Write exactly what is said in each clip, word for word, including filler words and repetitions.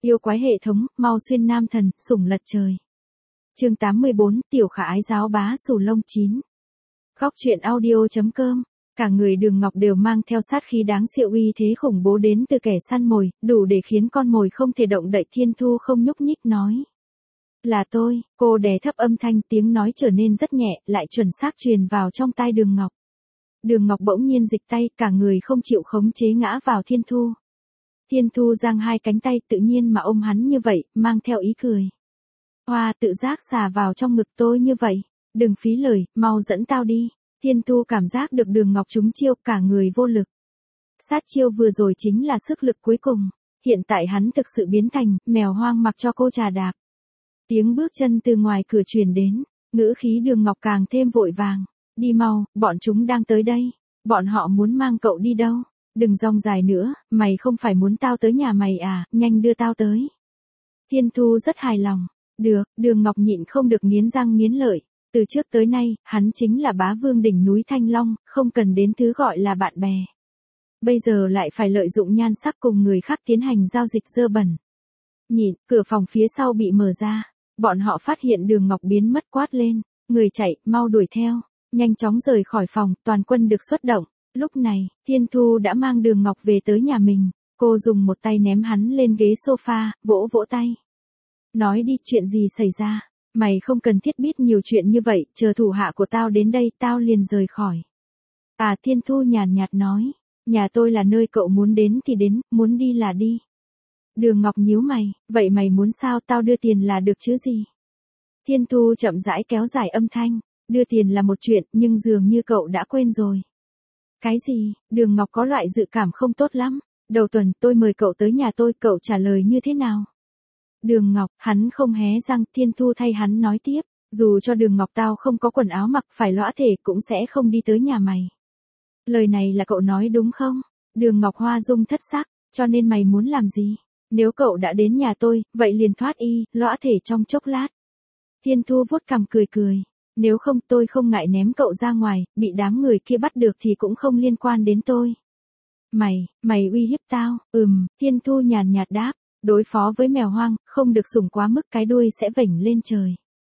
Yêu quái hệ thống, mau xuyên nam thần, sủng lật trời. Chương tám mươi bốn, tiểu khả ái giáo bá sù lông chín. Góc truyện audio.com. Cả người Đường Ngọc đều mang theo sát khí đáng sợ, uy thế khủng bố đến từ kẻ săn mồi, đủ để khiến con mồi không thể động đậy. Thiên Thu không nhúc nhích nói. Là tôi, cô đè thấp âm thanh, tiếng nói trở nên rất nhẹ, lại chuẩn xác truyền vào trong tai Đường Ngọc. Đường Ngọc bỗng nhiên dịch tay, cả người không chịu khống chế ngã vào Thiên Thu. Thiên Thu giang hai cánh tay tự nhiên mà ôm hắn như vậy, mang theo ý cười. Hoa tự giác xà vào trong ngực tôi như vậy, đừng phí lời, mau dẫn tao đi. Thiên Thu cảm giác được Đường Ngọc trúng chiêu, cả người vô lực. Sát chiêu vừa rồi chính là sức lực cuối cùng, hiện tại hắn thực sự biến thành mèo hoang mặc cho cô trà đạp. Tiếng bước chân từ ngoài cửa truyền đến, ngữ khí Đường Ngọc càng thêm vội vàng. Đi mau, bọn chúng đang tới đây. Bọn họ muốn mang cậu đi đâu? Đừng rong dài nữa, mày không phải muốn tao tới nhà mày à, nhanh đưa tao tới. Thiên Thu rất hài lòng. Được, Đường Ngọc nhịn không được nghiến răng nghiến lợi. Từ trước tới nay, hắn chính là bá vương đỉnh núi Thanh Long, không cần đến thứ gọi là bạn bè. Bây giờ lại phải lợi dụng nhan sắc cùng người khác tiến hành giao dịch dơ bẩn. Nhịn, cửa phòng phía sau bị mở ra. Bọn họ phát hiện Đường Ngọc biến mất, quát lên. Người chạy, mau đuổi theo. Nhanh chóng rời khỏi phòng, toàn quân được xuất động. Lúc này, Thiên Thu đã mang Đường Ngọc về tới nhà mình. Cô dùng một tay ném hắn lên ghế sofa, vỗ vỗ tay. Nói đi, chuyện gì xảy ra? Mày không cần thiết biết nhiều chuyện như vậy, chờ thủ hạ của tao đến đây, tao liền rời khỏi. À, Thiên Thu nhàn nhạt nói. Nhà tôi là nơi cậu muốn đến thì đến, muốn đi là đi. Đường Ngọc nhíu mày, vậy mày muốn sao, tao đưa tiền là được chứ gì? Thiên Thu chậm rãi kéo dài âm thanh. Đưa tiền là một chuyện, nhưng dường như cậu đã quên rồi. Cái gì? Đường Ngọc có loại dự cảm không tốt lắm. Đầu tuần tôi mời cậu tới nhà tôi, cậu trả lời như thế nào? Đường Ngọc, hắn không hé răng. Thiên Thu thay hắn nói tiếp. Dù cho Đường Ngọc tao không có quần áo mặc, phải lõa thể cũng sẽ không đi tới nhà mày. Lời này là cậu nói đúng không? Đường Ngọc hoa dung thất sắc, cho nên mày muốn làm gì? Nếu cậu đã đến nhà tôi, vậy liền thoát y, lõa thể trong chốc lát. Thiên Thu vuốt cằm cười cười. Nếu không tôi không ngại ném cậu ra ngoài, bị đám người kia bắt được thì cũng không liên quan đến tôi. Mày, mày uy hiếp tao, ừm, Thiên Thu nhàn nhạt đáp, đối phó với mèo hoang, không được sủng quá mức, cái đuôi sẽ vểnh lên trời.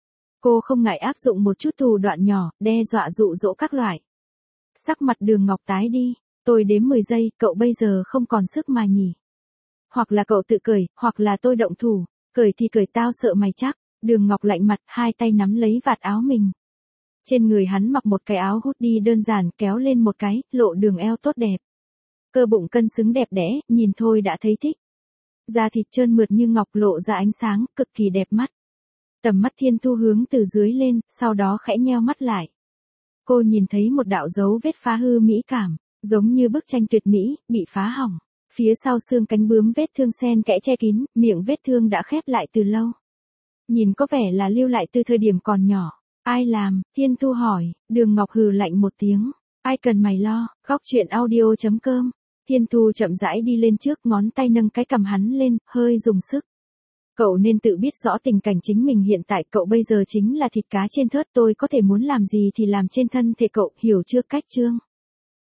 Cô không ngại áp dụng một chút thủ đoạn nhỏ, đe dọa dụ dỗ các loại. Sắc mặt Đường Ngọc tái đi, tôi đếm mười giây, cậu bây giờ không còn sức mà nhỉ. Hoặc là cậu tự cởi, hoặc là tôi động thủ, cởi thì cởi, tao sợ mày chắc. Đường Ngọc lạnh mặt, hai tay nắm lấy vạt áo mình. Trên người hắn mặc một cái áo hoodie đơn giản, kéo lên một cái, lộ đường eo tốt đẹp. Cơ bụng cân xứng đẹp đẽ, nhìn thôi đã thấy thích. Da thịt trơn mượt như ngọc, lộ ra ánh sáng, cực kỳ đẹp mắt. Tầm mắt Thiên Thu hướng từ dưới lên, sau đó khẽ nheo mắt lại. Cô nhìn thấy một đạo dấu vết phá hư mỹ cảm, giống như bức tranh tuyệt mỹ, bị phá hỏng. Phía sau xương cánh bướm vết thương xen kẽ che kín, miệng vết thương đã khép lại từ lâu. Nhìn có vẻ là lưu lại từ thời điểm còn nhỏ. Ai làm? Thiên Thu hỏi. Đường Ngọc hừ lạnh một tiếng. Ai cần mày lo? Góc truyện audio.com. Thiên Thu chậm rãi đi lên trước, ngón tay nâng cái cằm hắn lên, hơi dùng sức. Cậu nên tự biết rõ tình cảnh chính mình hiện tại, cậu bây giờ chính là thịt cá trên thớt, tôi có thể muốn làm gì thì làm trên thân thể cậu, hiểu chưa? Cách chương